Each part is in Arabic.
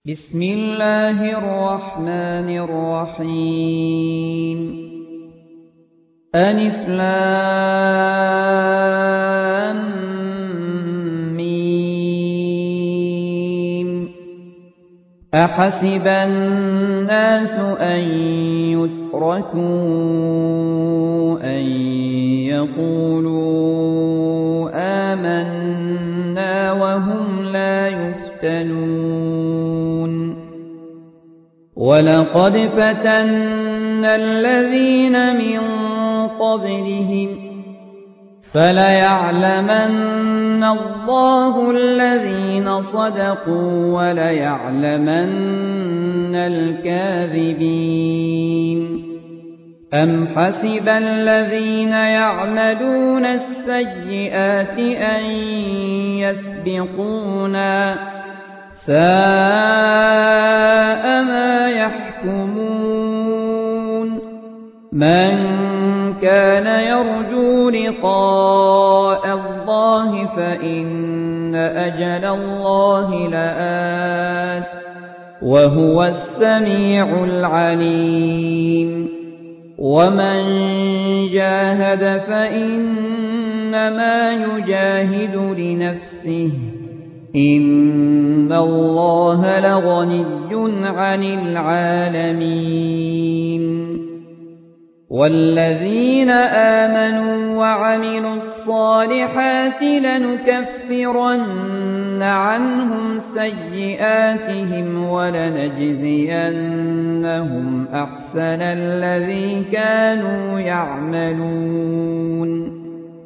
بسم الله الرحمن الرحيم ألف لام ميم أحسب الناس أن يتركوا أن يقولوا آمنا وهم لا يفتنون ولقد فتنا الذين من قبلهم فليعلمن الله الذين صدقوا وليعلمن الكاذبين أم حسب الذين يعملون السيئات أن يسبقونا ساء ما يحكمون من كان يرجو لقاء الله فإن أجل الله لآت وهو السميع العليم ومن جاهد فإنما يجاهد لنفسه إن الله لغني عن العالمين والذين آمنوا وعملوا الصالحات لنكفرن عنهم سيئاتهم ولنجزينهم أحسن الذي كانوا يعملون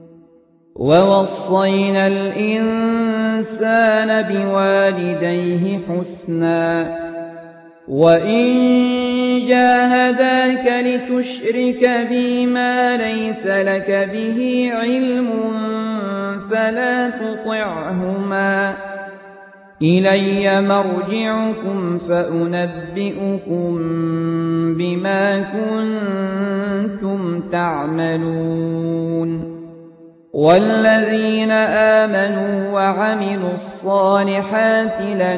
ووصينا الإنسان بوالديه حسنا وإن جاهداك لتشرك بي ما ليس لك به علم فلا تطعهما إلي مرجعكم فأنبئكم بما كنتم تعملون والذين آمنوا وعملوا الصالحات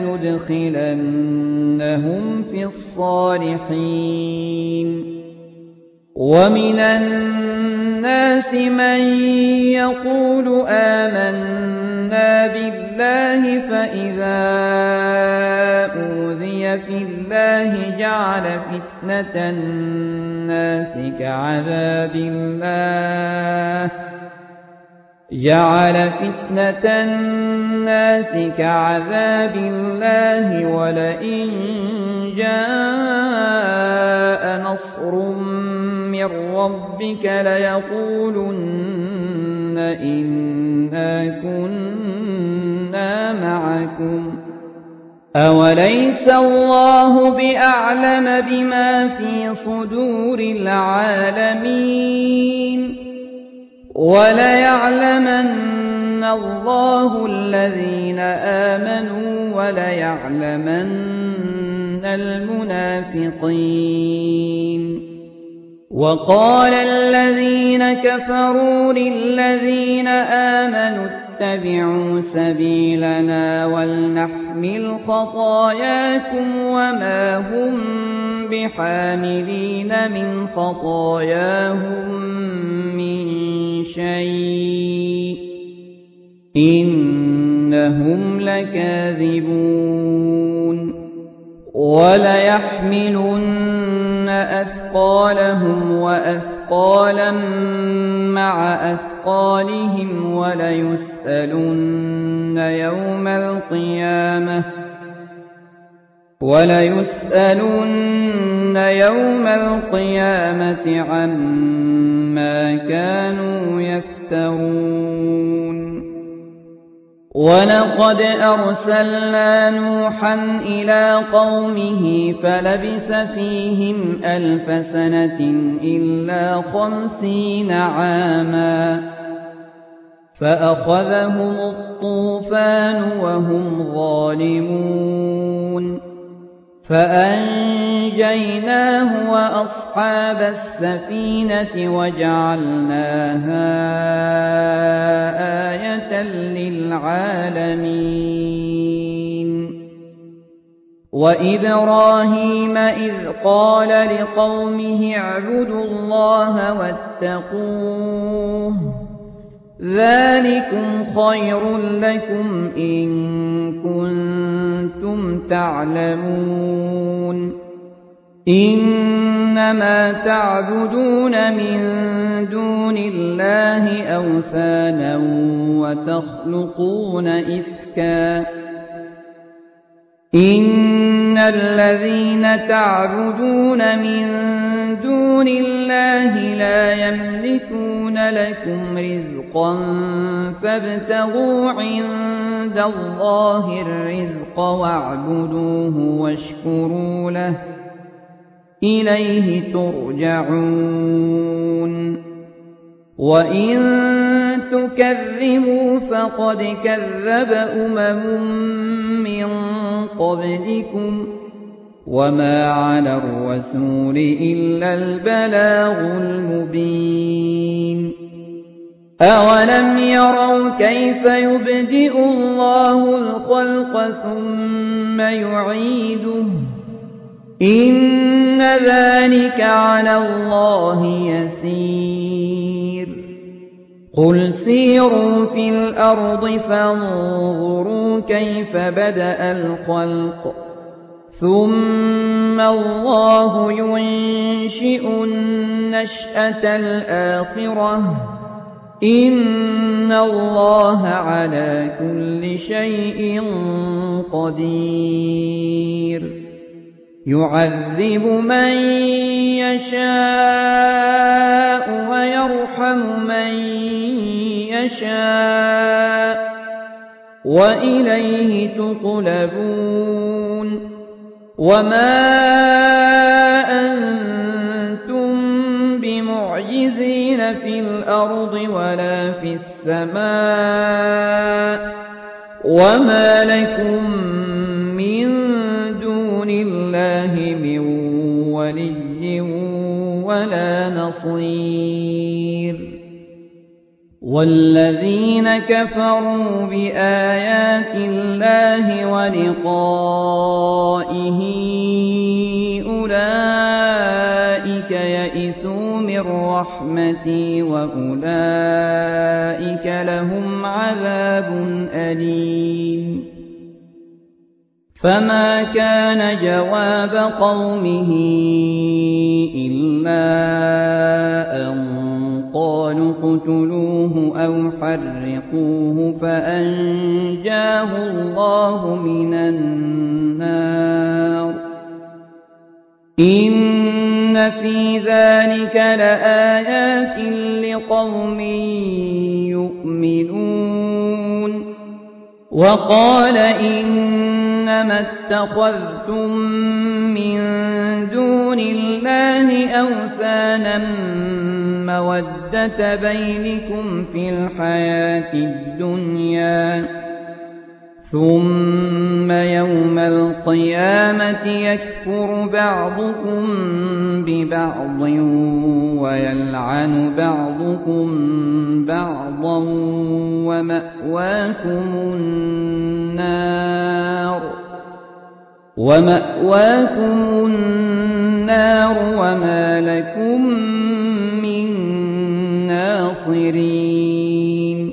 لندخلنهم في الصالحين ومن الناس من يقول آمنا بالله فإذا أوذي في الله جعل فتنة الناس كعذاب الله ولئن جاء نصر من ربك ليقولن إنا كنا معكم أوليس الله بأعلم بما في صدور العالمين وليعلمن الله الذين آمنوا وليعلمن المنافقين وقال الذين كفروا للذين آمنوا اتبعوا سبيلنا ولنحمل خطاياكم وما هم بحاملين من خطاياهم من شيء إنهم لكاذبون وليحملن أثقالهم وأثقالا مع أثقالهم وليسألن يوم القيامة عما كانوا يفترون ولقد أرسلنا نوحا إلى قومه فلبث فيهم 1000 سنة إلا 50 عاما فأخذهم الطوفان وهم ظالمون فأنجيناه وأصحاب السفينة وجعلناها آية للعالمين وإبراهيم إذ قال لقومه اعبدوا الله واتقوه ذلكم خير لكم إن كنتم تعلمون إنما تعبدون من دون الله أوثانا وتخلقون إفكا إن الذين تعبدون من دون الله لا يملكون لكم رزقا فابتغوا عند الله الرزق واعبدوه واشكروا له إليه ترجعون وإن تكذبوا فقد كذب من قبلكم وما على الرسول إلا البلاغ المبين أولم يروا كيف يبدئ الله الخلق ثم يعيده إن ذلك على الله يسير قل سيروا في الأرض فانظروا كيف بدأ الخلق ثم الله ينشئ النشأة الآخرة إن الله على كل شيء قدير يعذب من يشاء ويرحم من يشاء وإليه تقلبون وما أنتم بمعجزين في الأرض ولا في السماء وما لكم من دون الله من ولي ولا نصير والذين كفروا بآيات الله ولقائه أولئك يئسوا من رحمتي وأولئك لهم عذاب أليم فما كان جواب قومه إلا أن قالوا اقتلوه أو حرقوه فأنجاه الله من النار إن في ذلك لآيات لقوم يؤمنون وقال إنما اتخذتم من دون الله أوثانا مودة بينكم في الحياة الدنيا ثم يوم القيامة يكفر بعضكم ببعض ويلعن بعضكم بعضا ومأواكم النار وما لكم من ناصرين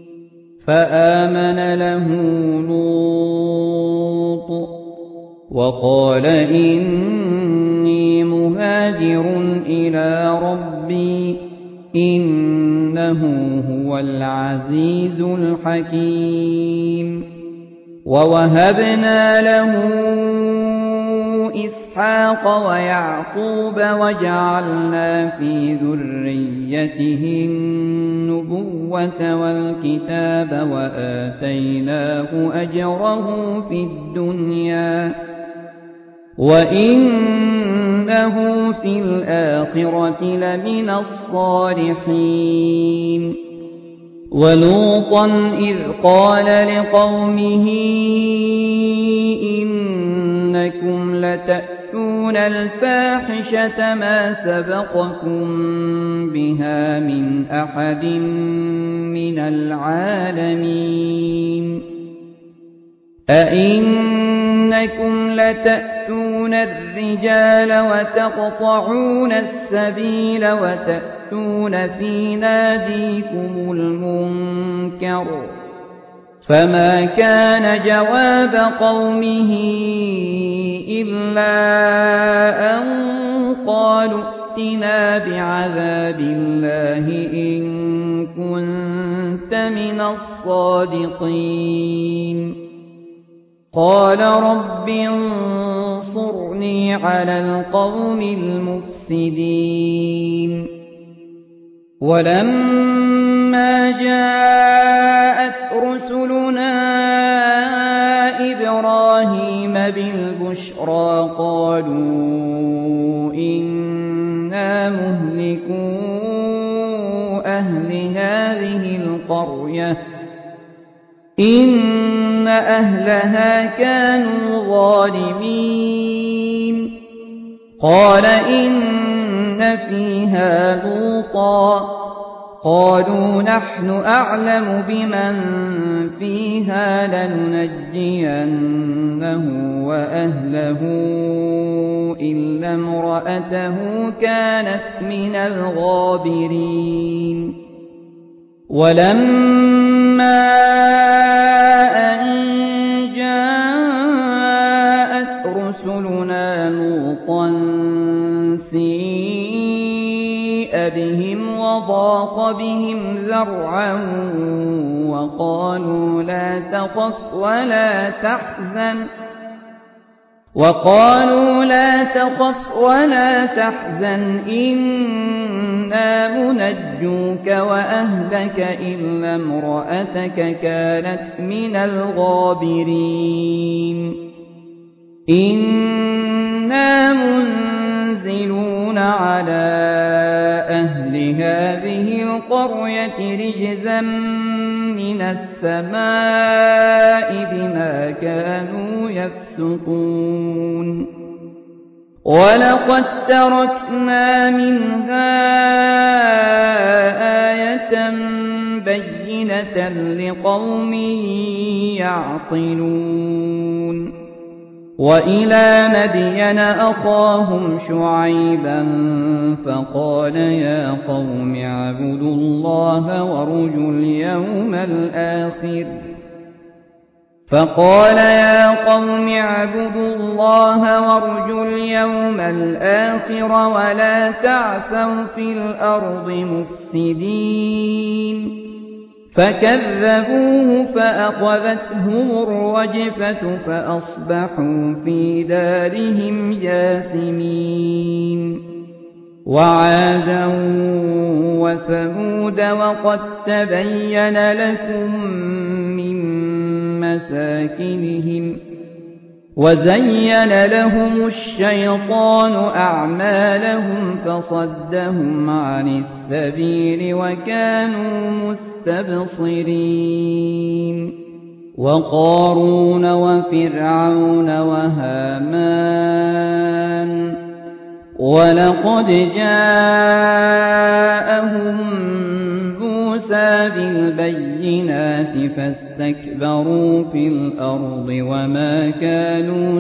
فآمن له لوط وقال إني مهاجر إلى ربي إنه هو العزيز الحكيم ووهبنا له إسحاق ويعقوب وجعلنا في ذريته النبوة والكتاب وآتيناه أجره في الدنيا وإنه في الآخرة لمن الصالحين ولوطا إذ قال لقومه إنكم لتأتون الفاحشة ما سبقكم بها من أحد من العالمين أئنكم إنكم لتأتون الرجال وتقطعون السبيل وتأتون في ناديكم المنكر فما كان جواب قومه إلا أن قالوا ائتنا بعذاب الله إن كنت من الصادقين قال رب انصرني على القوم المفسدين ولما جاءت رسلنا إبراهيم بالبشرى قالوا إنا مهلكو أهل هذه القرية إن أهلها كانوا ظالمين قال إن فيها لوطا قالوا نحن أعلم بمن فيها لننجينه وأهله إلا امرأته كانت من الغابرين ولما أن جاءت رسلنا لوطا سيء بهم وضاق بهم ذرعا وقالوا لا تخف ولا تحزن إنا منجوك وأهلك إلا امرأتك كانت من الغابرين إنا منزلون على أهل هذه القرية رجزا من السماء بما كانوا يفسقون ولقد تركنا منها آية بينة لقوم يعقلون وإلى مدين أخاهم شعيبا فقال يا قوم اعبدوا الله وارجوا اليوم الآخر ولا تعثوا في الأرض مفسدين فكذبوه فأخذتهم الرجفة فأصبحوا في دارهم جاثمين وعادا وثمود وقد تبين لكم من مساكنهم وزين لهم الشيطان أعمالهم فصدهم عن السبيل وكانوا مستبصرين وقارون وفرعون وهامان ولقد جاءهم موسى بالبينات فاستكبروا في الأرض وما كانوا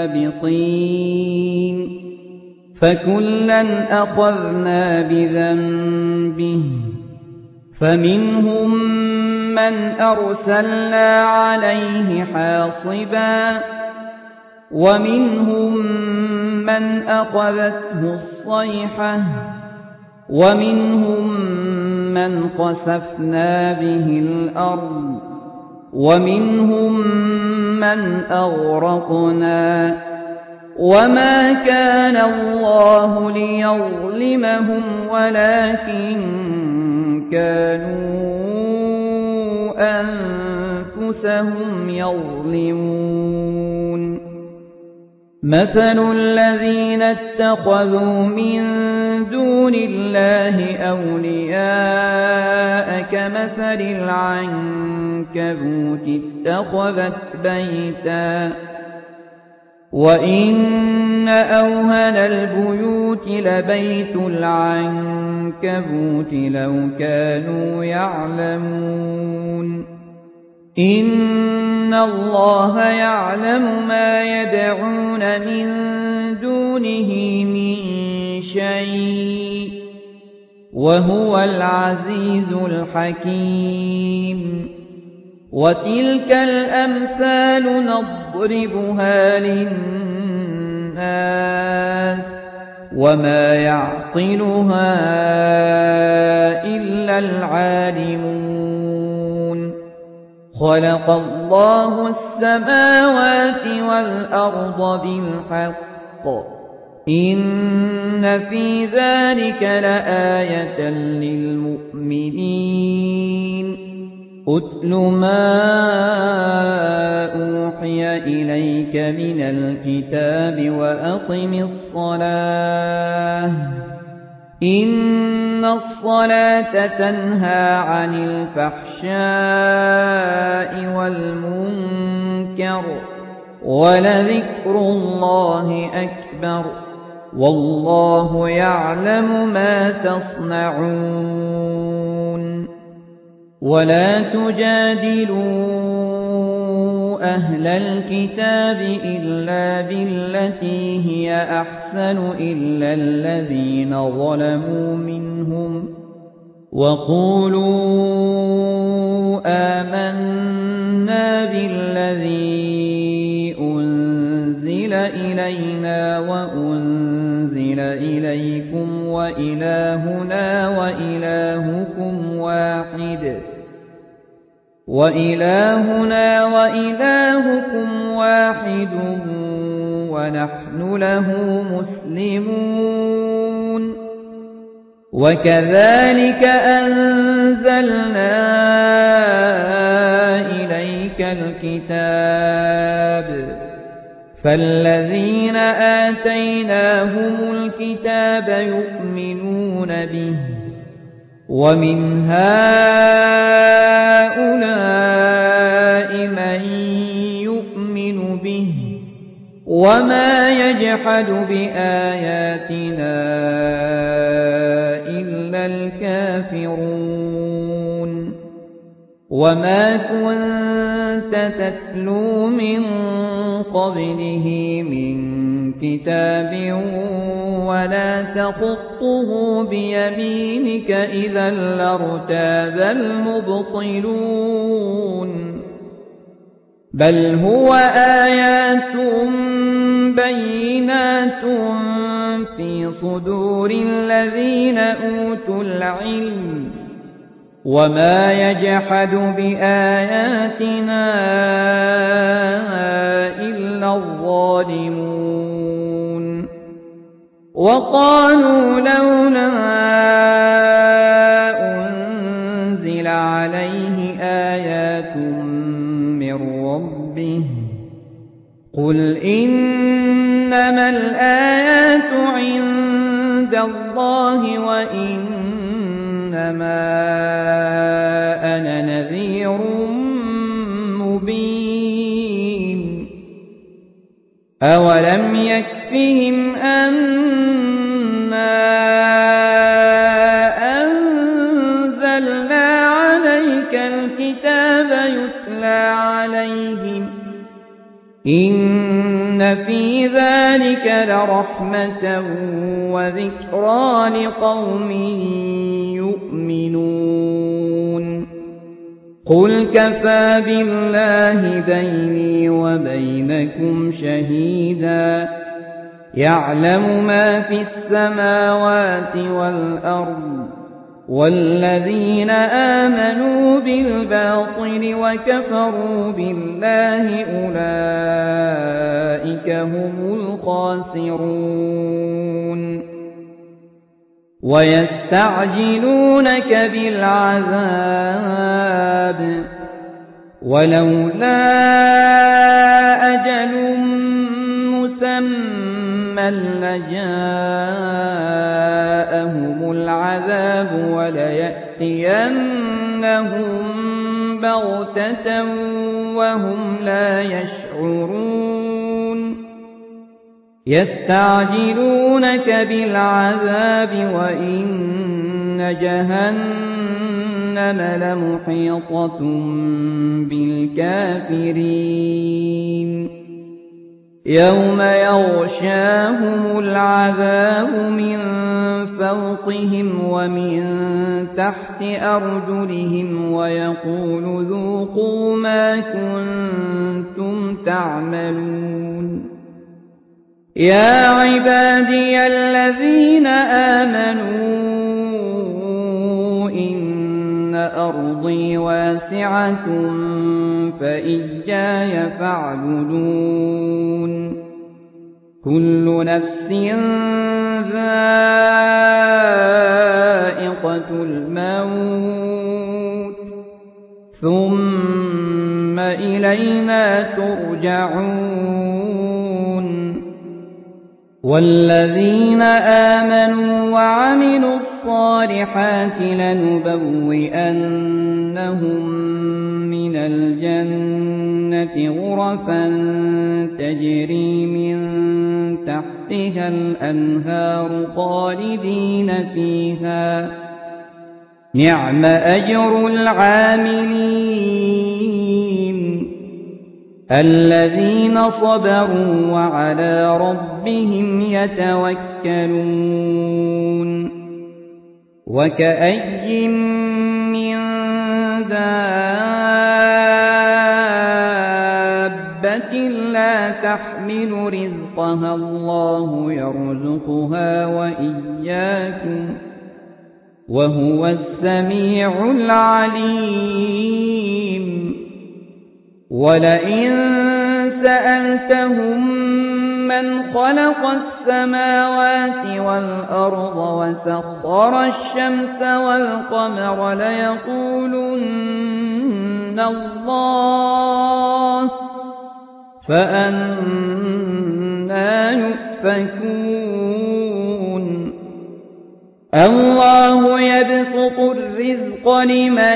سابقين فكلا أخذنا بذنبه فمنهم من أرسلنا عليه حاصبا ومنهم من أخذته الصيحة ومنهم من خسفنا به الأرض ومنهم من أغرقنا وما كان الله ليظلمهم ولكن كانوا أنفسهم يظلمون مثل الذين اتخذوا من دون الله أولياء كمثل العنكبوت اتخذت بيتا وإن أوهن البيوت لبيت العنكبوت لو كانوا يعلمون إن الله يعلم ما يدعون من دونه من شيء وهو العزيز الحكيم وتلك الأمثال نضربها للناس وما يعقلها إلا العالمون خلق الله السماوات والأرض بالحق إن في ذلك لآية للمؤمنين أتل ما أوحي إليك من الكتاب وأقم الصلاة إن الصلاة تنهى عن الفحشاء والمنكر ولذكر الله أكبر والله يعلم ما تصنعون ولا تجادلوا أهل الكتاب إلا بالتي هي أحسن إلا الذين ظلموا منهم وقولوا آمنا بالذي أنزل إلينا وأنزل إليكم وإلهنا وإلهكم واحد ونحن له مسلمون وكذلك أنزلنا إليك الكتاب فالذين آتيناهم الكتاب يؤمنون به ومن هؤلاء من يؤمن به وما يجحد بآياتنا إلا الكافرون وما كنت تتلو من قبله من كتاب ولا تخطه بيمينك إذا لارتاب المبطلون بل هو آيات بينات في صدور الذين أوتوا العلم وما يجحد بآياتنا إلا الظالمون وقالوا لولا أنزل عليه آيات من ربه قل إنما الآيات عند الله وإنما أنا نذير مبين أولم يكفهم أنا أنزلنا عليك الكتاب يتلى عليهم إن في ذلك لرحمة وذكرى لقوم يؤمنون قل كفى بالله بيني وبينكم شهيدا يعلم ما في السماوات والأرض والذين آمنوا بالباطل وكفروا بالله أولئك هم الخاسرون ويستعجلونك بالعذاب ولولا أجل مسمى لجاءهم العذاب وليأتينهم بغتة وهم لا يشعرون يستعجلونك بالعذاب وإن جهنم لمحيطة بالكافرين يوم يغشاهم العذاب من فوقهم ومن تحت أرجلهم ويقول ذوقوا ما كنتم تعملون يا عبادي الذين آمنوا إن أرضي واسعة فإياي فاعبدون كل نفس ذائقة الموت ثم إلينا ترجعون والذين آمنوا وعملوا الصالحات لنبوئنهم من الجنة غرفا تجري من تحتها الأنهار خالدين فيها نعم أجر العاملين الذين صبروا وعلى ربهم يتوكلون وكأي من دابة لا تحمل رزقها الله يرزقها وإياكم وهو السميع العليم ولئن سألتهم من خلق السماوات والأرض وسخر الشمس والقمر ليقولن الله فأنى يؤفكون الله يبسط الرزق لمن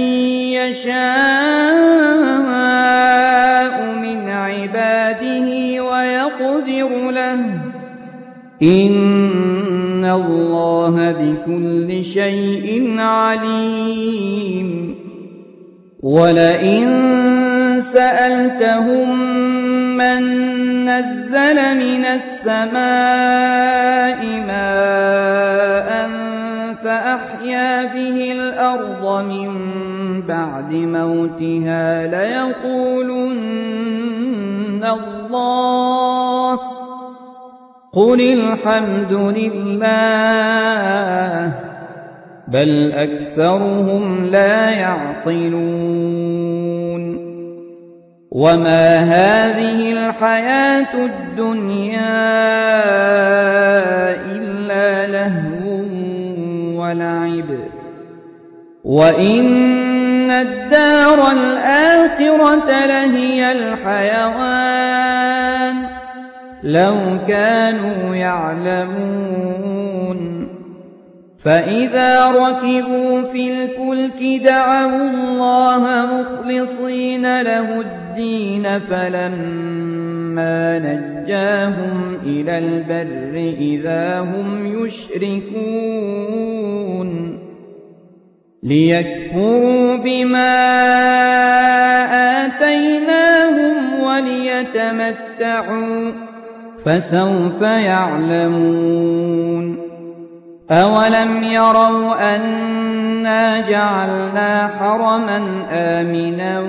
يشاء من عباده ويقدر له إن الله بكل شيء عليم ولئن سألتهم من نزل من السماء ماء فأحيا به الأرض من بعد موتها ليقولن الله قل الحمد لله بل أكثرهم لا يعقلون وما هذه الحياة الدنيا إلا لهو ولعب وإن الدار الآخرة لهي الحيوان لو كانوا يعلمون فإذا ركبوا في الفلك دعوا الله مخلصين له الدين فلما نجاهم إلى البر إذا هم يشركون ليكفروا بما آتيناهم وليتمتعوا فسوف يعلمون أولم يروا أنا جعلنا حرما آمنا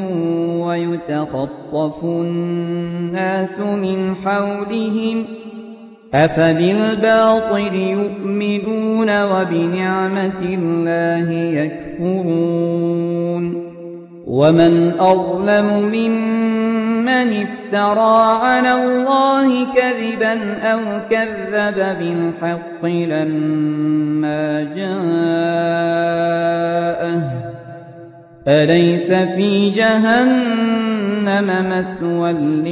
ويتخطف الناس من حولهم أفبالباطل يؤمنون وبنعمة الله يكفرون ومن أظلم ممن افترى على الله كذبا أو كذب بالحق لما جاءه أليس في جهنم مثوى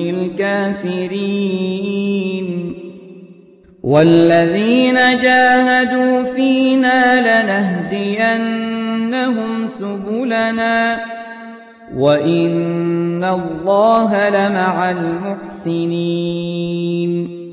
للكافرين والذين جاهدوا فينا لنهدينهم سبلنا وإن الله لمع المحسنين